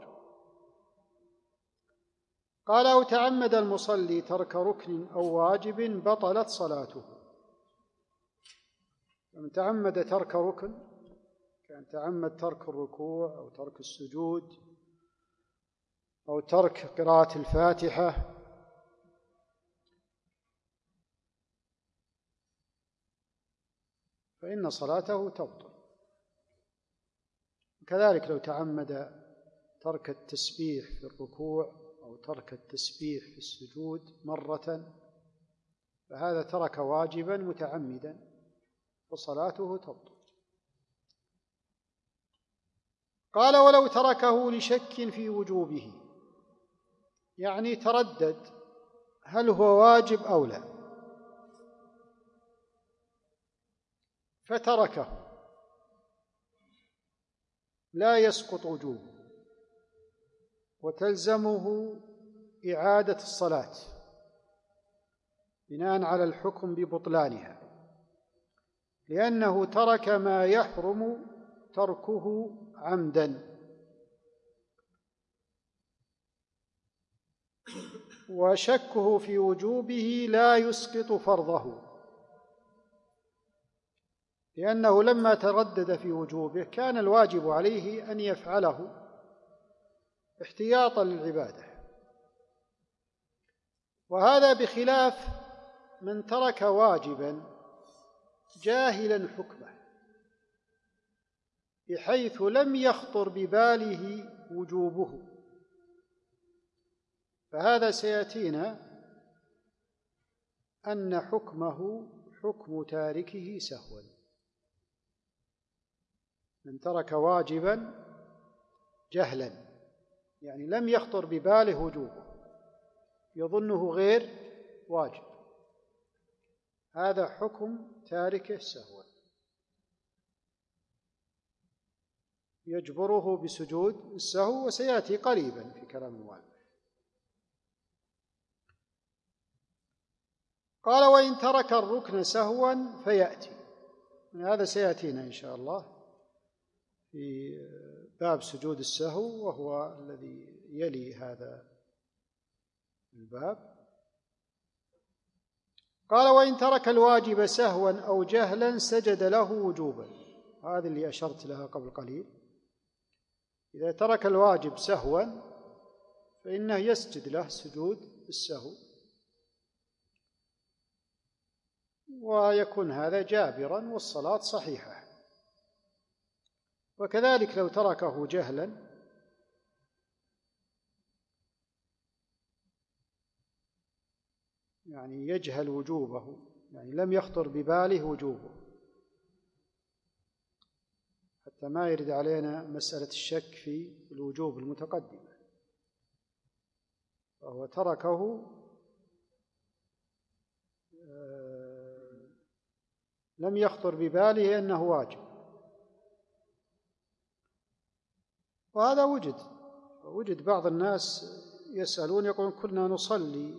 قال: أو تعمد المصلي ترك ركن أو واجب بطلت صلاته. من تعمد ترك ركن، كان تعمد ترك الركوع أو ترك السجود أو ترك قراءة الفاتحة، فإن صلاته تبطل. كذلك لو تعمد ترك التسبيح في الركوع أو ترك التسبيح في السجود مرة، فهذا ترك واجبا متعمدا فصلاته تبطل. قال: ولو تركه لشك في وجوبه، يعني تردد هل هو واجب أو لا، فتركه، لا يسقط وجوبه وتلزمه إعادة الصلاة بناء على الحكم ببطلانها، لأنه ترك ما يحرم تركه عمدا، وشكه في وجوبه لا يسقط فرضه. لأنه لما تردد في وجوبه كان الواجب عليه أن يفعله احتياطا للعبادة، وهذا بخلاف من ترك واجبا جاهلا حكمه بحيث لم يخطر بباله وجوبه، فهذا سيأتينا أن حكمه حكم تاركه سهوا. من ترك واجبا جهلا يعني لم يخطر بباله وجوبه، يظنه غير واجب، هذا حكم تاركه سهوا يجبره بسجود السهو، وسيأتي قريبا في كلام المؤلف. قال: وإن ترك الركن سهوا فيأتي. هذا سيأتينا إن شاء الله في باب سجود السهو، وهو الذي يلي هذا الباب. قال: وإن ترك الواجب سهوا أو جهلا سجد له وجوبا. هذا اللي أشرت لها قبل قليل. إذا ترك الواجب سهوا فإنه يسجد له سجود السهو، ويكون هذا جابرا والصلاة صحيحة. وكذلك لو تركه جهلا يعني يجهل وجوبه، يعني لم يخطر بباله وجوبه، حتى ما يرد علينا مسألة الشك في الوجوب المتقدمة، فهو تركه لم يخطر بباله أنه واجب. وهذا وجد بعض الناس يسألون يقولون: كنا نصلي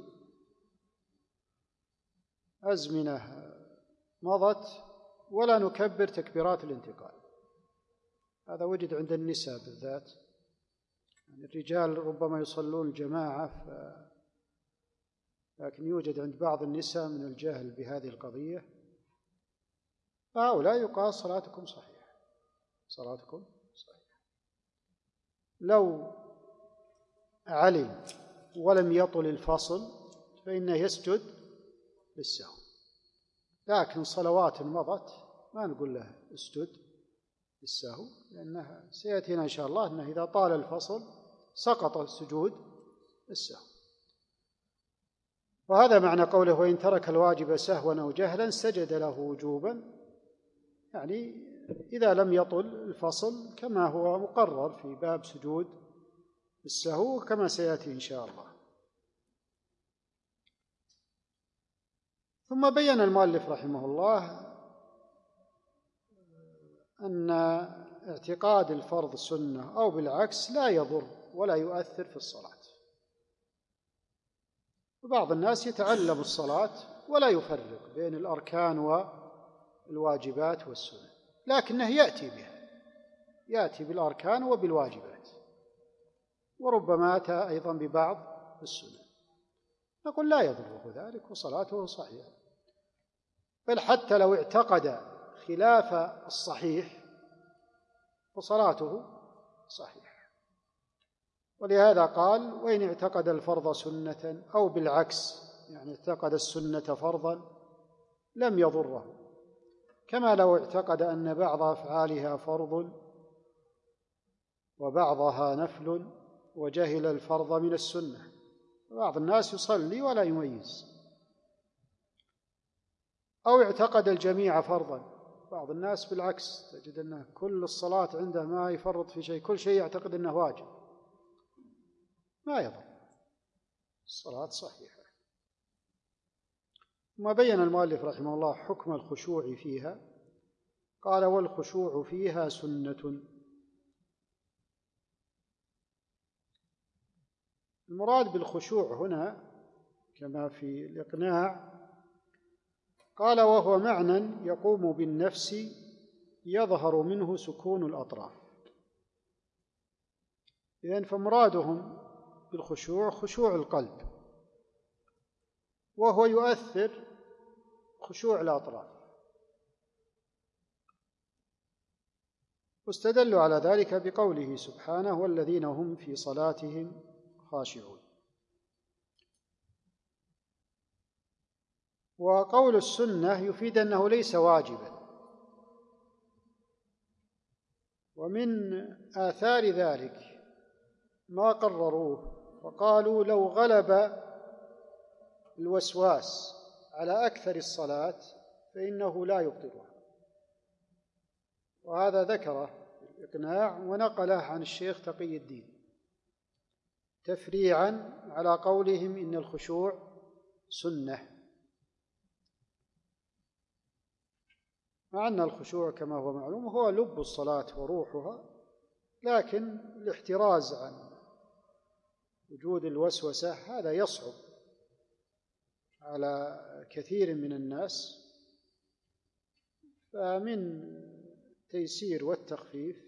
أزمنة مضت ولا نكبر تكبيرات الانتقال. هذا وجد عند النساء بالذات، يعني الرجال ربما يصلون جماعة لكن يوجد عند بعض النساء من الجهل بهذه القضية، فهؤلاء يقال: صلاتكم صحيحة، صلاتكم صحيحة. لو علم ولم يطل الفصل فإنه يسجد للسهو، لكن صلوات مضت ما نقول له اسجد للسهو، لأنها سيأتينا إن شاء الله أنه إذا طال الفصل سقط سجود السهو. وهذا معنى قوله: وإن ترك الواجب سهوا أو جهلا سجد له وجوبا، يعني إذا لم يطل الفصل كما هو مقرر في باب سجود السهو كما سيأتي إن شاء الله. ثم بين المؤلف رحمه الله أن اعتقاد الفرض سنة أو بالعكس لا يضر ولا يؤثر في الصلاة. وبعض الناس يتعلم الصلاة ولا يفرق بين الأركان والواجبات والسنن، لكنه يأتي بها، يأتي بالأركان وبالواجبات، وربما أتى أيضا ببعض السنن، نقول لا يضره ذلك وصلاته صحيحة، بل حتى لو اعتقد خلاف الصحيح فصلاته صحيحة. ولهذا قال: وإن اعتقد الفرض سنة أو بالعكس، يعني اعتقد السنة فرضا لم يضره، كما لو اعتقد أن بعض أفعالها فرض وبعضها نفل وجهل الفرض من السنة. بعض الناس يصلي ولا يميز. أو اعتقد الجميع فرضا، بعض الناس بالعكس تجد أنه كل الصلاة عنده ما يفرط في شيء، كل شيء يعتقد أنه واجب، ما يضر، الصلاة صحيحة. ثم بين المؤلف رحمه الله حكم الخشوع فيها، قال: والخشوع فيها سنة. المراد بالخشوع هنا كما في الإقناع قال: وهو معنى يقوم بالنفس يظهر منه سكون الأطراف. إذن فمرادهم بالخشوع خشوع القلب، وهو يؤثر خشوع الأطراف. واستدلوا على ذلك بقوله سبحانه: والذين هم في صلاتهم خاشعون. وقول السنة يفيد أنه ليس واجبا، ومن آثار ذلك ما قرروه وقالوا: لو غلب الوسواس على أكثر الصلاة فإنه لا يبطلها. وهذا ذكره الإقناع ونقله عن الشيخ تقي الدين تفريعا على قولهم إن الخشوع سنة، مع أن الخشوع كما هو معلوم هو لب الصلاة وروحها، لكن الاحتراز عن وجود الوسوسة هذا يصعب على كثير من الناس، فمن التيسير والتخفيف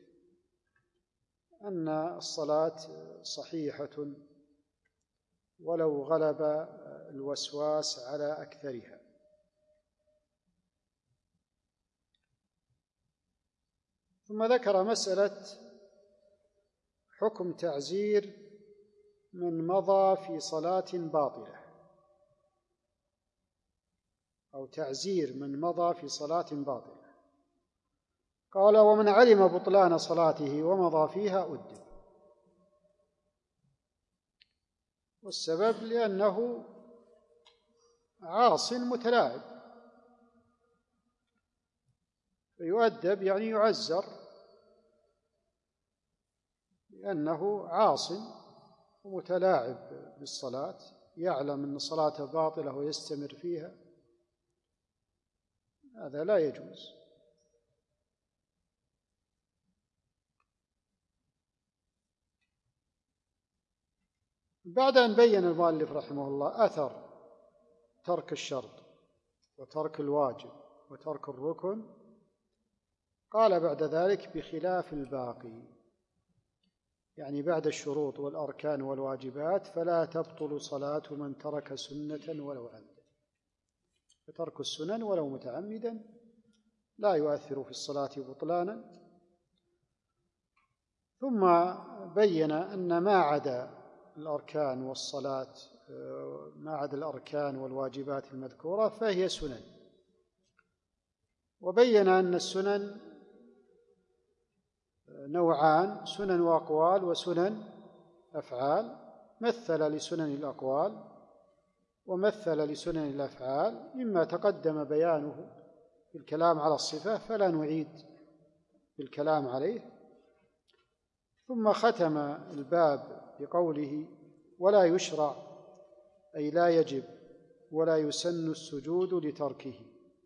أن الصلاة صحيحة ولو غلب الوسواس على أكثرها. ثم ذكر مسألة حكم تعزير من مضى في صلاة باطلة، أو تعزير من مضى في صلاة باطلة. قال: ومن علم بطلان صلاته ومضى فيها أدب. والسبب لأنه عاص متلاعب، فيؤدب يعني يعزر، لأنه عاص ومتلاعب بالصلاة، يعلم أن صلاته باطلة ويستمر فيها، هذا لا يجوز. بعد أن بين المؤلف رحمه الله أثر ترك الشرط وترك الواجب وترك الركن، قال بعد ذلك: بخلاف الباقي، يعني بعد الشروط والأركان والواجبات فلا تبطل صلاة من ترك سنة ولو عمدا. فترك السنن ولو متعمدا لا يؤثر في الصلاة بطلانا. ثم بين أن ما عدا الأركان والصلاة، ما عدا الأركان والواجبات المذكورة فهي سنن، وبين أن السنن نوعان: سنن وأقوال وسنن أفعال. مثل لسنن الأقوال ومثل لسنن الأفعال مما تقدم بيانه في الكلام على الصفة، فلا نعيد بالكلام عليه. ثم ختم الباب بقوله: ولا يشرع، أي لا يجب ولا يسن السجود لتركه.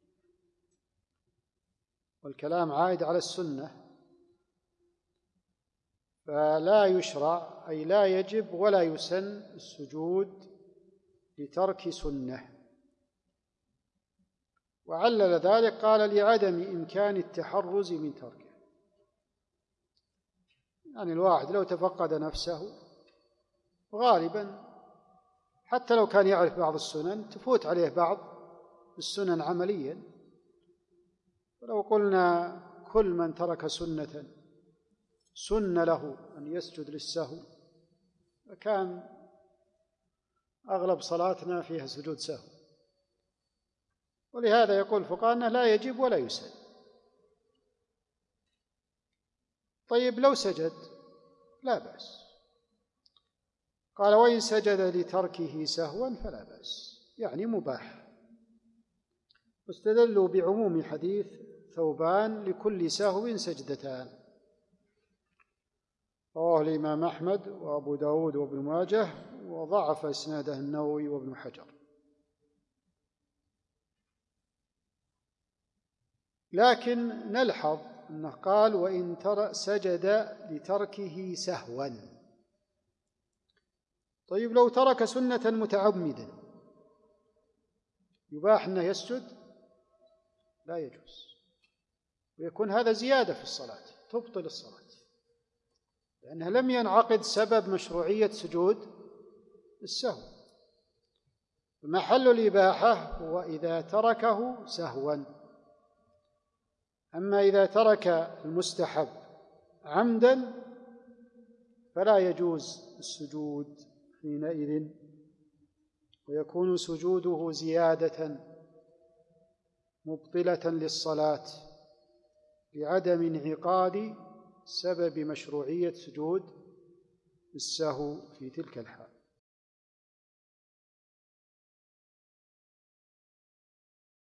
والكلام عائد على السنة، فلا يشرع أي لا يجب ولا يسن السجود لترك سنة. وعلل ذلك قال: لعدم إمكان التحرز من تركه. يعني الواحد لو تفقد نفسه غالبا حتى لو كان يعرف بعض السنن تفوت عليه بعض السنن عمليا. ولو قلنا كل من ترك سنة سن له أن يسجد للسهو، فكان أغلب صلاتنا فيها سجود سهو. ولهذا يقول الفقهاء أنه لا يجب ولا يسن. طيب لو سجد لا بأس. قال: وإن سجد لتركه سهوا فلا بأس، يعني مباح. واستدلوا بعموم حديث ثوبان: لكل سهو سجدتان. رواه الإمام أحمد وأبو داود وابن ماجه، وضعف إسناده النووي وابن حجر. لكن نلحظ أنه قال: وإن سجد لتركه سهوا. طيب لو ترك سنة متعمدا يباح أنه يسجد؟ لا يجوز، ويكون هذا زيادة في الصلاة تبطل الصلاة، لأنه لم ينعقد سبب مشروعية سجود السهو. محل الإباحة هو إذا تركه سهوا. أما إذا ترك المستحب عمدا فلا يجوز السجود حينئذ، ويكون سجوده زيادة مبطلة للصلاة لعدم انعقاد سبب مشروعية سجود السهو في تلك الحال.